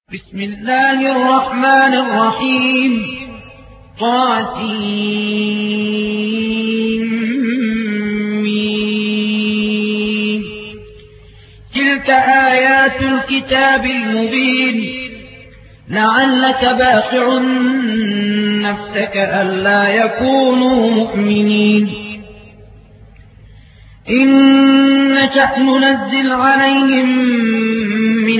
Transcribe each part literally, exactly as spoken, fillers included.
بسم الله الرحمن الرحيم طاسين تلك آيات الكتاب المبين لعلك باخع نفسك ألا يكونوا مؤمنين إن نشأ ننزل عليهم من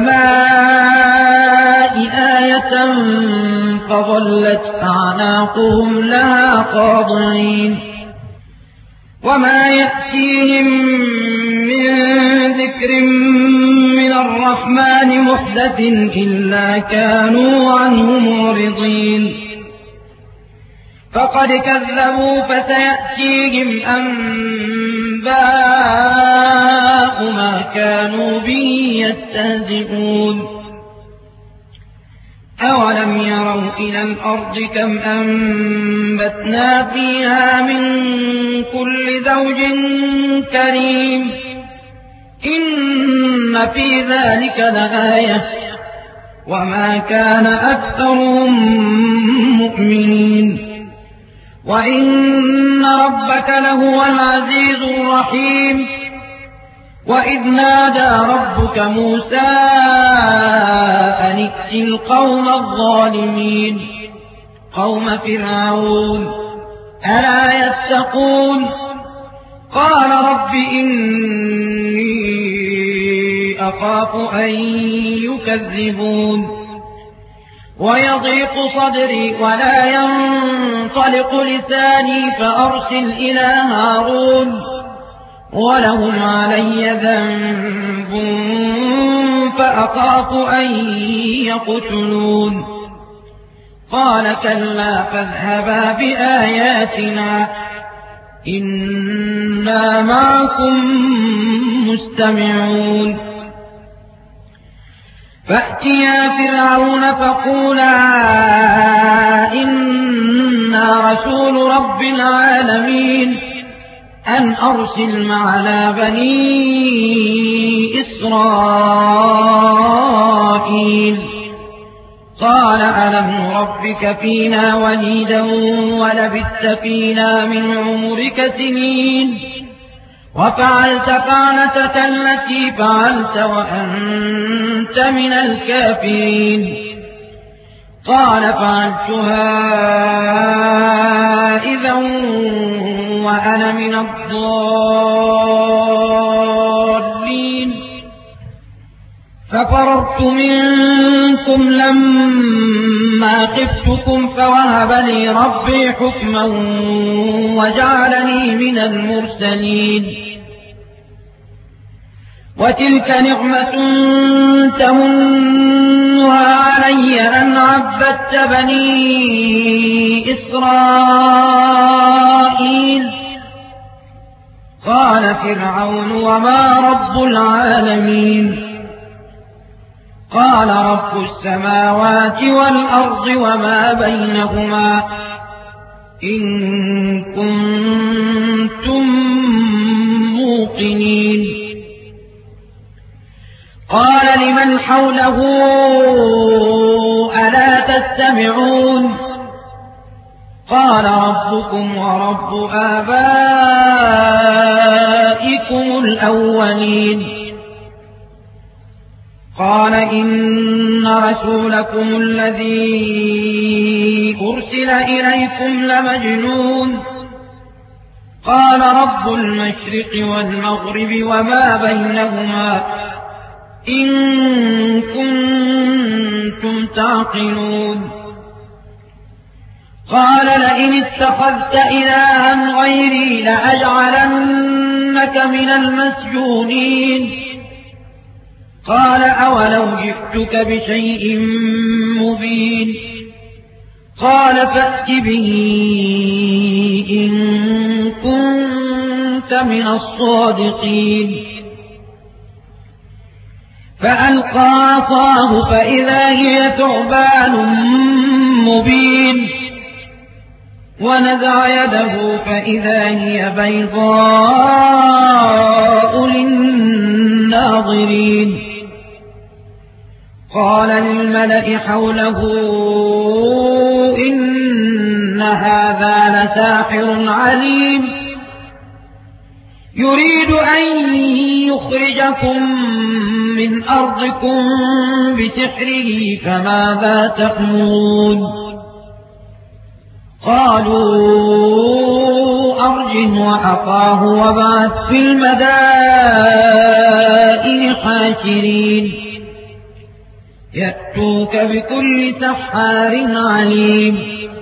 السماء آية فظلت أعناقهم لها خاضعين وما يأتيهم من ذكر من الرحمن محدث إلا كانوا عنه معرضين فقد كذبوا فسيأتيهم أنباء ما كانوا به يستهزئون أولم يروا إلى الأرض كم أنبتنا فيها من كل زوج كريم إن في ذلك لآية وما كان أكثرهم مؤمنين وإن ربك لهو العزيز الرحيم وإذ نادى ربك موسى أن ائت القوم الظالمين قوم فرعون ألا يتقون قال رب إني أخاف أن يكذبون ويضيق صدري ولا ينطلق لساني فأرسل إلى هارون ولهم علي ذنب فأخاف أن يقتلون قال كلا فاذهبا بآياتنا إنا معكم مستمعون فأتيا فرعون فقولا إنا رسول رب العالمين أن أرسل معنا بني إسرائيل قال ألم ربك فينا وليدا ولبثت فينا من عمرك سنين وفعلت فعلتك التي فعلت وأنت من الكافرين قال فعلتها إذا وأنا من الضالين ففررت منكم لما خفتكم فوهب لي ربي حكما وجعلني من المرسلين وتلك نعمة تمنها علي أن عبدت بني إسرائيل قال فرعون وما رب العالمين قال رب السماوات والأرض وما بينهما إن كنتم موقنين قال لمن حوله ألا تستمعون قال ربكم ورب آبائكم الأولين قال إن رسولكم الذي أرسل إليكم لمجنون قال رب المشرق والمغرب وما بينهما إن كنتم تعقلون قال لئن اتخذت إلها غيري لأجعلنك من المسجونين قال أولو جئتك بشيء مبين قال فأت به إن كنت من الصادقين فألقى عصاه فإذا هي ثعبان مبين ونزع يده فإذا هي بيضاء للناظرين قال للملأ حوله إن هذا لساحر عليم يريد أن يخرجكم من أرضكم بسحره فماذا تأمرون قالوا أرجه وأخاه وابعث في المدائن حاشرين يأتوك بكل سحار عليم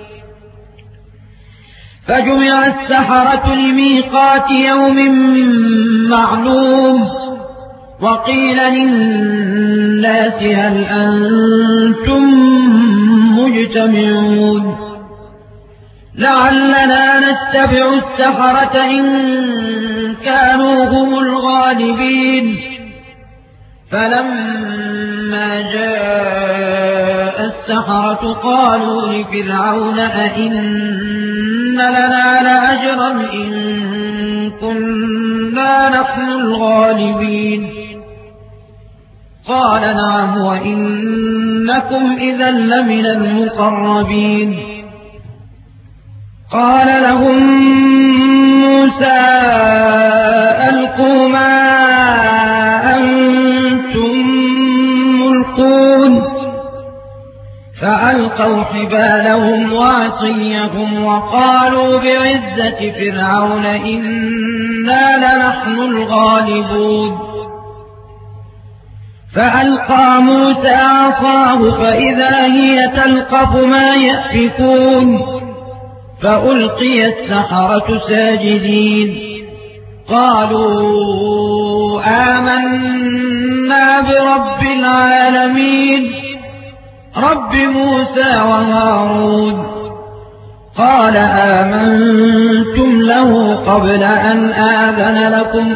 فجمع السحرة لميقات يوم معلوم وقيل للناس هل أنتم مجتمعون لعلنا نتبع السحرة إن كانوا هم الغالبين فلما جاء السحرة قالوا لفرعون أئن لنا لأجرا إن كنا نحن الغالبين قال نعم وإنكم إذا لمن المقربين قال لهم موسى ألقوا ما أنتم ملقون فألقوا حبالهم وعصيهم وقالوا بعزة فرعون إنا لنحن الغالبون فألقى موسى عصاه فإذا هي تلقف ما يأفكون فألقي السحرة ساجدين قالوا آمنا برب العالمين رب موسى وهارون قال آمنتم له قبل أن آذن لكم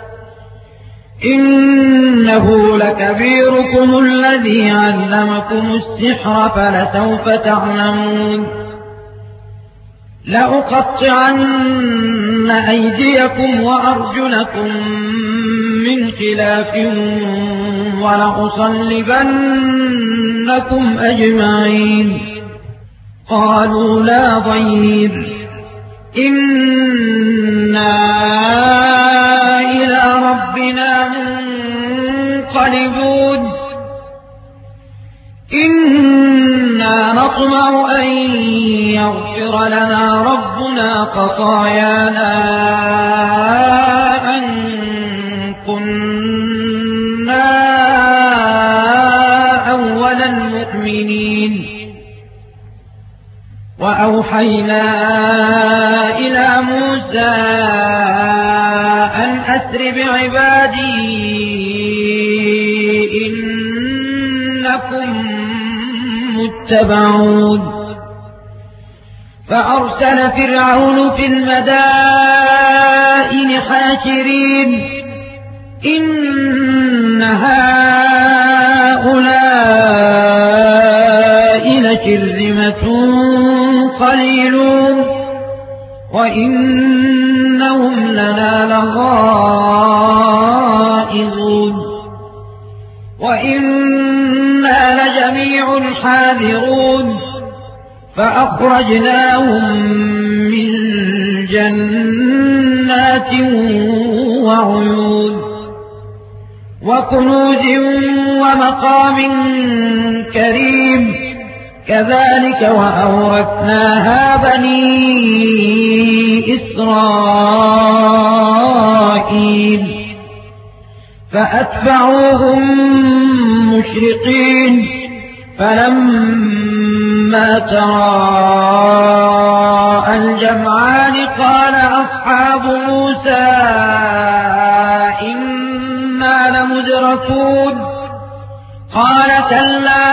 إنه لكبيركم الذي علمكم السحر فلسوف تعلمون لأقطعن أيديكم وأرجلكم من خلاف ولأصلبنكم أجمعين قالوا لا ضير إنا إلى ربنا منقلبون إنا نطمع أن يغفر لنا ربنا خطايانا أن كنا أول المؤمنين وأوحينا إلى موسى أن أسر بعبادي إنكم متبعون فأرسل فرعون في المدائن حاشرين إن هؤلاء لشرذمة قليلون وإنهم لنا لغائظون وإنا لجميع حاذرون فأخرجناهم من جنات وعيون وكنوز ومقام كريم كذلك وأورثناها بني إسرائيل فأتبعوهم مشرقين فلما تراءى الجمعان قال أصحاب موسى إنا لمدركون قال كلا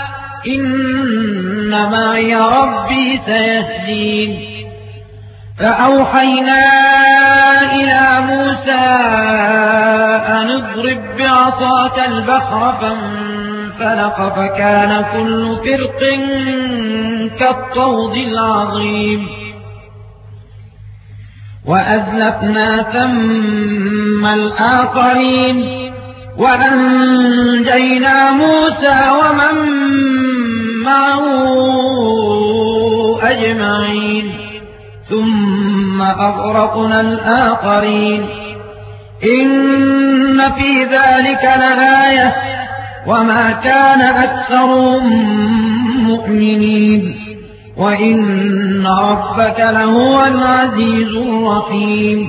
إن معي ربي سيهدين فأوحينا إلى موسى أن اضرب بعصاك البحر فانفلق فكان كل فرق كالطود العظيم وأزلفنا ثم الآخرين وأنجينا موسى ومن معه أجمعين ثم أغرقنا الآخرين إن في ذلك لآية وما كان أكثرهم مؤمنين وإن ربك لهو العزيز الرحيم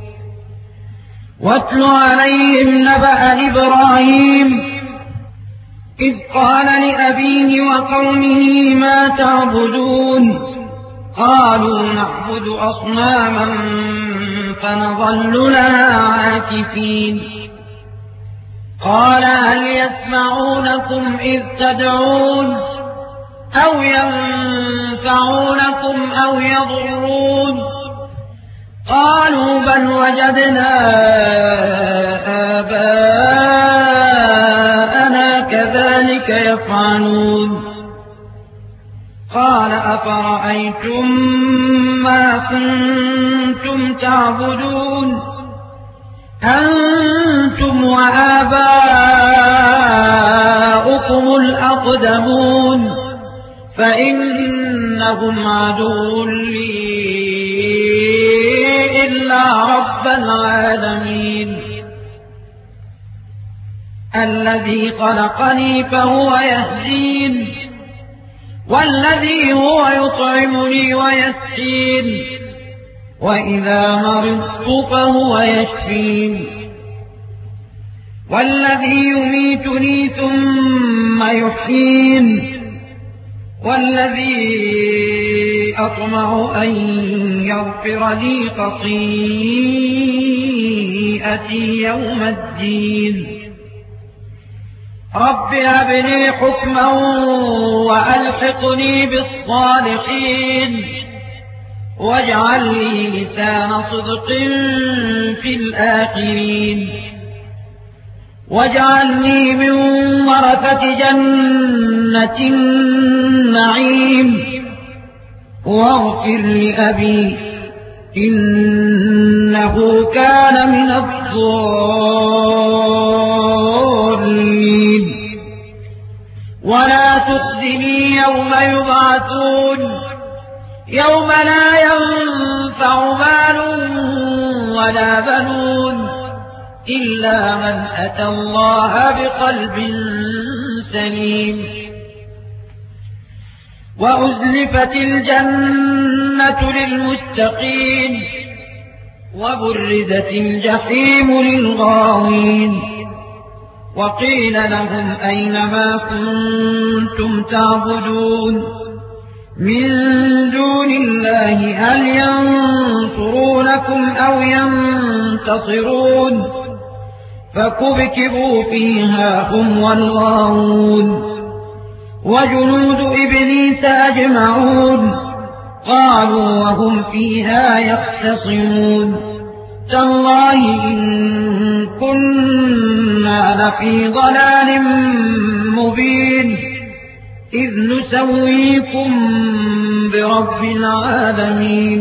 واتل عليهم نبأ إبراهيم إذ قال لأبيه وقومه ما تعبدون قالوا نعبد أصناما فنظل لها عاكفين قال هل يسمعونكم إذ تدعون أو ينفعونكم أو يضرون قالوا بل وجدنا آباءنا كذلك يفعلون قال أفرأيتم ما كنتم تعبدون أنتم وآباؤكم الأقدمون فإنهم عدو لي إلا رب العالمين الذي خلقني فهو يهدين والذي هو يطعمني ويسقين وإذا مرضت فهو يشفين والذي يميتني ثم يحيين والذي أطمع أن يغفر لي خطيئتي يوم الدين رب هب لي حكما وألحقني بالصالحين واجعل لي لسان صدق في الآخرين واجعلني من ورثة جنة النعيم واغفر لأبي إنه كان من الضالين ولا تخزني يوم يبعثون يوم لا ينفع مال ولا بنون إلا من أتى الله بقلب سليم وأزلفت الجنة للمتقين وبرزت الجحيم للغاوين وقيل لهم أين ما كنتم تعبدون من دون الله هل ينصرونكم أو ينتصرون فكبكبوا فيها هم والغاوون وجنود إبليس أجمعون قالوا وهم فيها يختصمون تالله إن كنا لفي ضلال مبين إذ نسويكم برب العالمين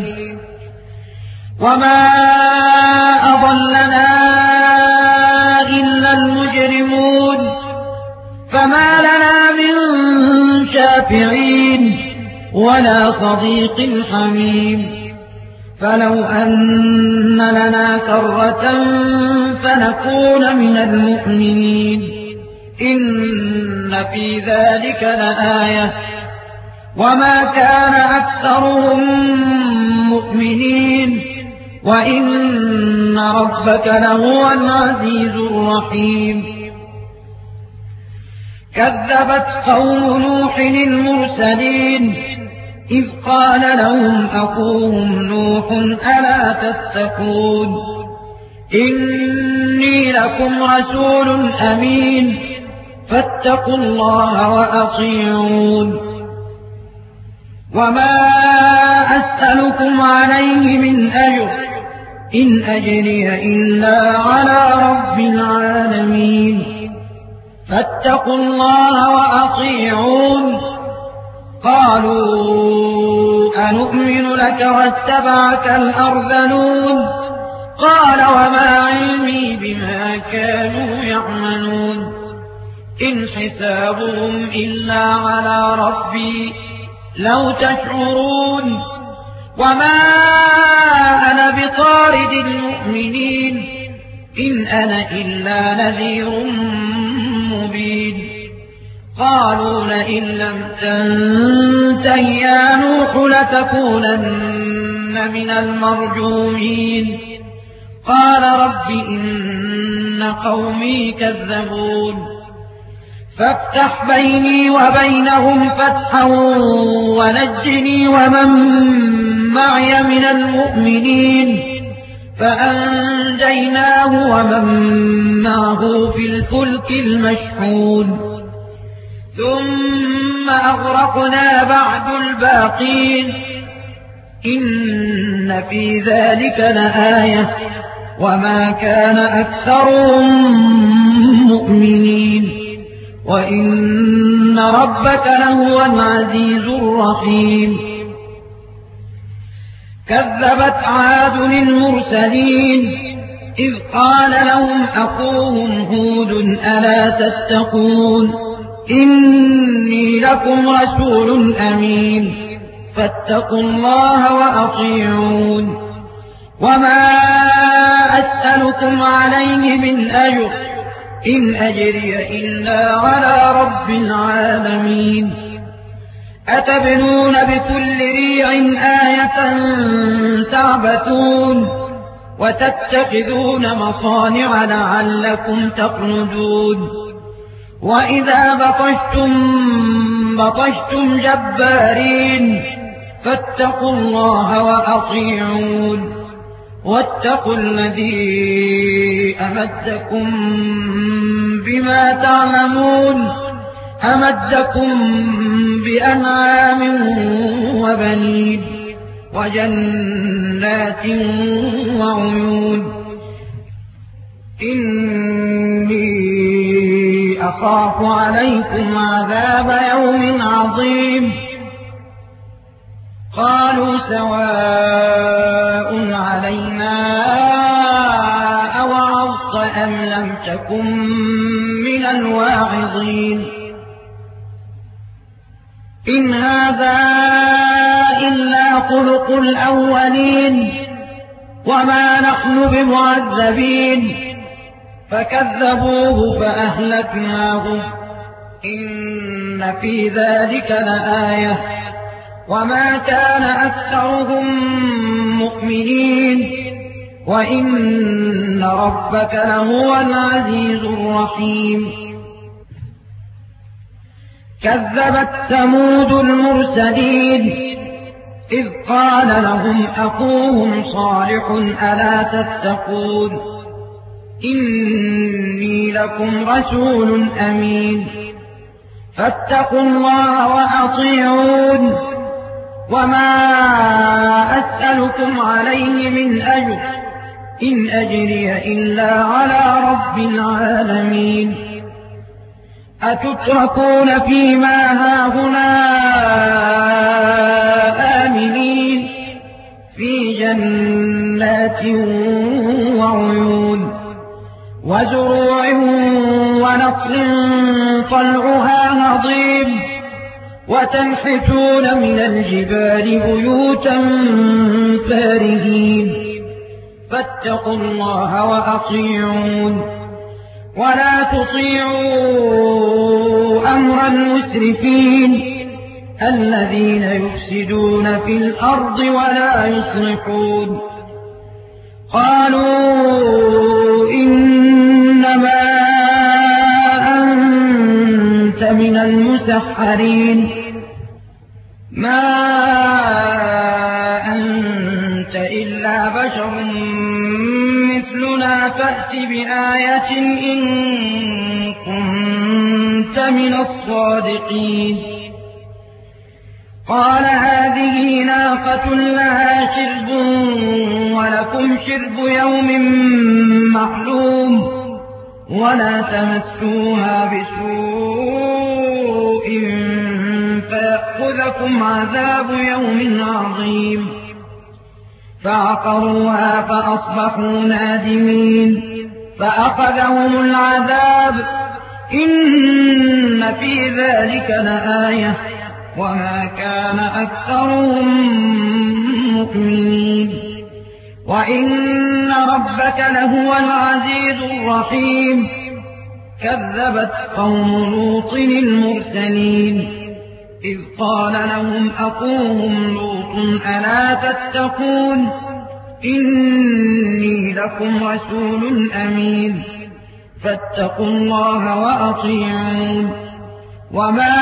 وما أضلنا إلا المجرمون فما لنا من شافعين ولا صديق حميم فلو أن لنا كرة فنكون من المؤمنين إن في ذلك لآية وما كان أكثرهم مؤمنين وإن ربك لهو العزيز الرحيم كذبت قوم نوح المرسلين إذ قال لهم أخوهم نوح ألا تتقون إني لكم رسول أمين فاتقوا الله وأطيعون وما أسألكم عليه من أجر إن أجري إلا على رب العالمين فاتقوا الله وأطيعون قالوا أنؤمن لك واتبعك الأرذلون قال وما علمي بما كانوا يعملون إن حسابهم إلا على ربي لو تشعرون وما أنا بطارد المؤمنين إن أنا إلا نذير مبين قالوا لئن لم تنته يا نوح لتكونن من المرجومين قال رب إن قومي كذبون فافتح بيني وبينهم فتحا ونجني ومن معي من المؤمنين فأنجيناه ومن معه في الفلك المشحون ثم أغرقنا بعد الباقين إن في ذلك لآية وما كان أكثرهم مؤمنين وإن ربك لهو العزيز الرحيم كذبت عاد المرسلين إذ قال لهم أخوهم هود ألا تتقون إني لكم رسول أمين فاتقوا الله وأطيعون وما أسألكم عليه من أجر إن أجري إلا على رب العالمين أتبنون بكل ريع آية تعبثون وتتخذون مصانع لعلكم تخلدون وإذا بطشتم بطشتم جبارين فاتقوا الله وأطيعون واتقوا الذي أمدكم بما تعلمون أمدكم بأنعام وبنين وجنات وعيون إني أخاف عليكم عذاب يوم عظيم قالوا سواء علينا أوعظت أم لم تكن من الواعظين إن هذا إلا خلق الأولين وما نحن بمعذبين فكذبوه فأهلكناه إن في ذلك لآية وما كان أكثرهم مؤمنين وإن ربك لهو العزيز الرحيم كذبت ثمود المرسلين إذ قال لهم أخوهم صالح ألا تتقون إني لكم رسول أمين فاتقوا الله وأطيعون وما أسألكم عليه من أجر إن أجري إلا على رب العالمين أتتركون فيما هاهنا آمنين في جنات وعيون وزروع ونخل طلعها نضيم وتنحتون من الجبال بيوتا فارهين فاتقوا الله وأطيعون ولا تطيعوا أمر المسرفين الذين يفسدون في الأرض ولا يصلحون قالوا إنما أنت من المسحرين ما أنت إلا بشر مثلنا فأت بآية إن كنت من الصادقين قال هذه ناقة لها شرب ولكم شرب يوم معلوم ولا تمسوها بسوء فيأخذكم عذاب يوم عظيم فعقروها فأصبحوا نادمين فأخذهم العذاب إن في ذلك لآية وما كان أكثرهم مؤمنين وإن ربك لهو العزيز الرحيم كذبت قوم لوط المرسلين إذ قال لهم أخوهم لوط ألا تتقون إني لكم رسول أمين فاتقوا الله وأطيعون وما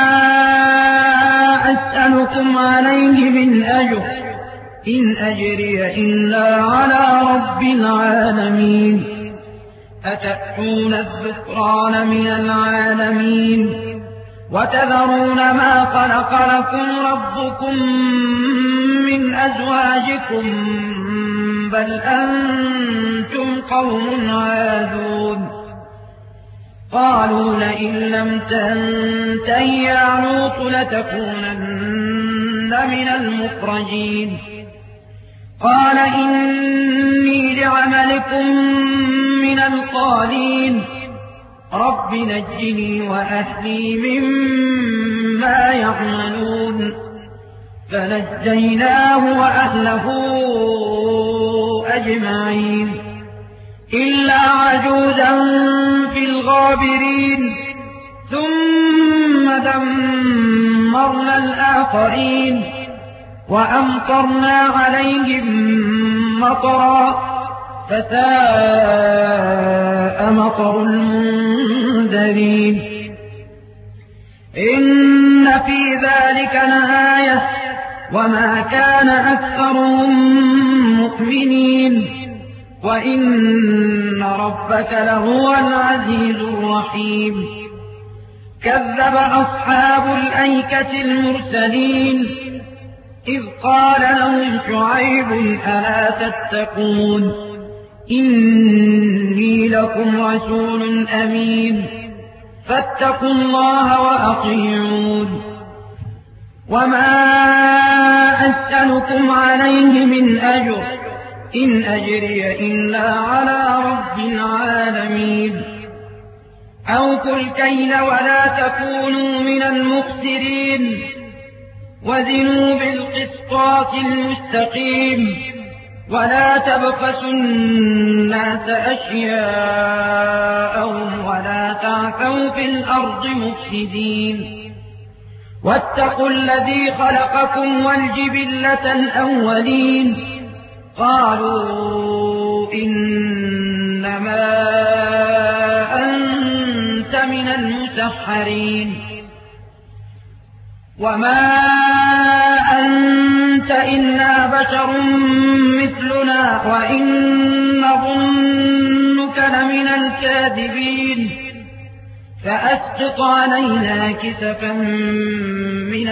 أسألكم عليه من أجر إن أجري إلا على رب العالمين أتأتون الذكران من العالمين وتذرون ما خلق لكم ربكم من أزواجكم بل أنتم قوم عادون قالوا لئن لم تنته يا لوط لتكونن من المخرجين قال إني لعملكم من القالين رب نجني وأهلي مما يعملون فنجيناه وأهله أجمعين إلا عجوزا في الغابرين ثم دمرنا الآخرين وأمطرنا عليهم مطرا فساء مطر المنذرين إن في ذلك لآية وما كان أكثرهم مؤمنين وإن ربك لهو العزيز الرحيم كذب أصحاب الأيكة المرسلين إذ قال لهم شعيب ألا تتقون إني لكم رسول أمين فاتقوا الله وأطيعون وما أسألكم عليه من أجر إن أجري إلا على رب العالمين أوفوا الكيل ولا تكونوا من المخسرين وزنوا بالقسطاس المستقيم ولا تبخسوا الناس أشياءهم ولا تعثوا في الأرض مفسدين واتقوا الذي خلقكم والجبلة الأولين قالوا إنما أنت من المسحرين وما أنت إلا بشر مثلنا وإن نظنك لمن الكاذبين فأسقط علينا كسفا من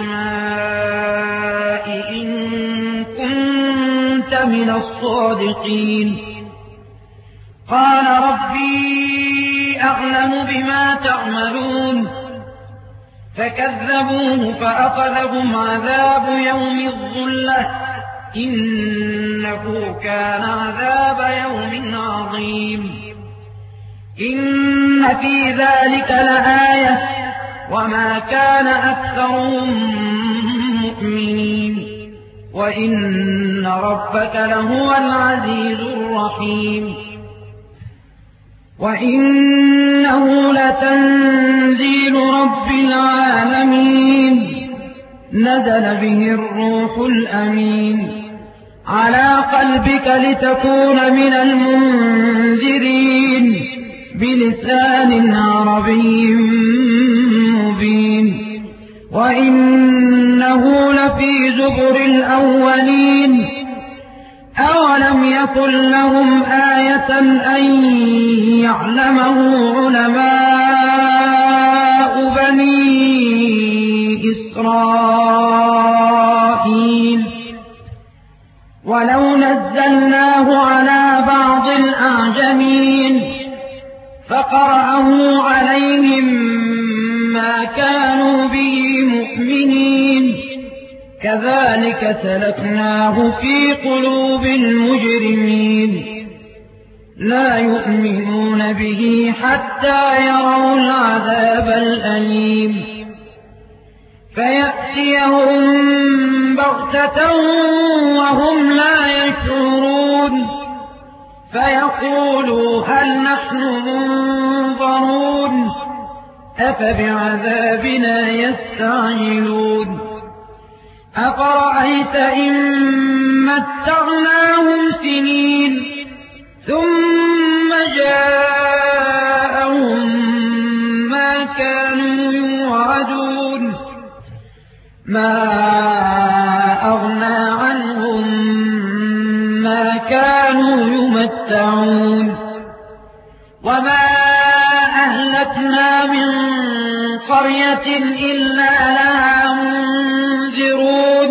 السماء إن كنت من الصادقين قال ربي أعلم بما تعملون فكذبوه فأخذهم عذاب يوم الظلة إنه كان عذاب يوم عظيم إن في ذلك لآية وما كان أكثرهم مؤمنين وإن ربك لهو العزيز الرحيم وإنه لتنزيل رب العالمين نزل به الروح الأمين على قلبك لتكون من المنذرين بلسان عربي مبين وإنه لفي زبر الأولين أولم يكن لهم آية أن يعلمه علماء بني إسرائيل ولو نزلناه على بعض الأعجمين فقرأه عليهم ما كانوا به مؤمنين كذلك سلكناه في قلوب المجرمين لا يؤمنون به حتى يروا العذاب الأليم فيأتيهم بغتة وهم لا يشعرون فيقولوا هل نحن منظرون أفبعذابنا يستعجلون أفرأيت إن متعناهم سنين ثم جاءهم ما كانوا يوعدون ما أغنى عنهم ما كانوا يمتعون وما أهلكنا من قرية إلا لها منذرون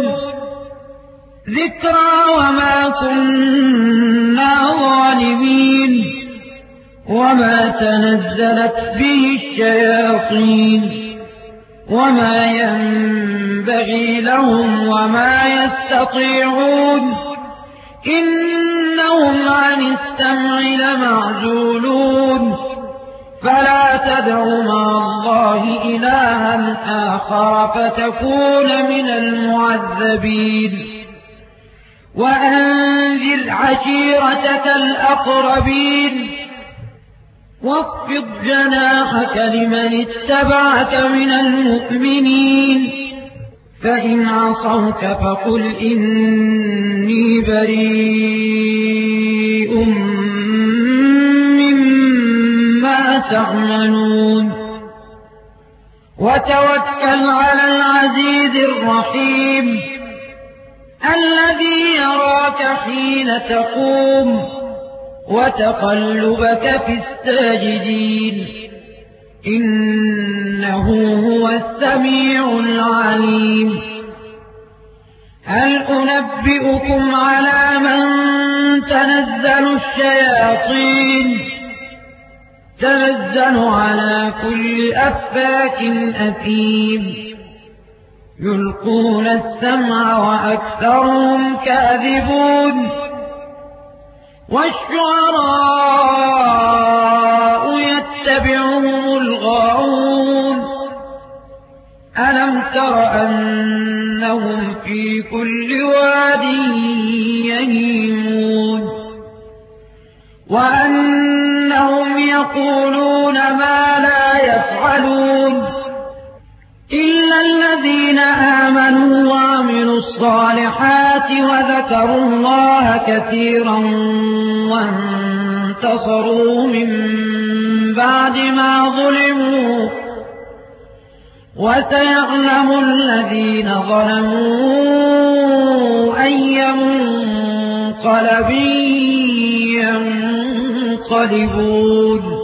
ذكرى وما كنا ظالمين وما تنزلت به الشياطين وما ينبغي لهم وما يستطيعون إنهم عن السمع لمعزولون فلا تدع مع الله إلها آخر فتكون من المعذبين وأنذر عشيرتك الأقربين واخفض جناحك لمن اتبعك من المؤمنين فإن عصوك فقل إني بريء مما تعملون وتوكل على العزيز الرحيم الذي يراك حين تقوم وتقلبك في الساجدين إنه هو السميع العليم هل أنبئكم على من تنزل الشياطين تنزل على كل أفاك أثيم يلقون السمع وأكثرهم كاذبون والشعراء يتبعهم الغاوون ألم تر أنهم في كل واد يهيمون وأنهم يقولون ما لا يفعلون إلا الذين آمنوا وعملوا الصالحات وذكروا الله كثيرا وانتصروا من بعد ما ظلموا وسيعلم الذين ظلموا أي منقلب ينقلبون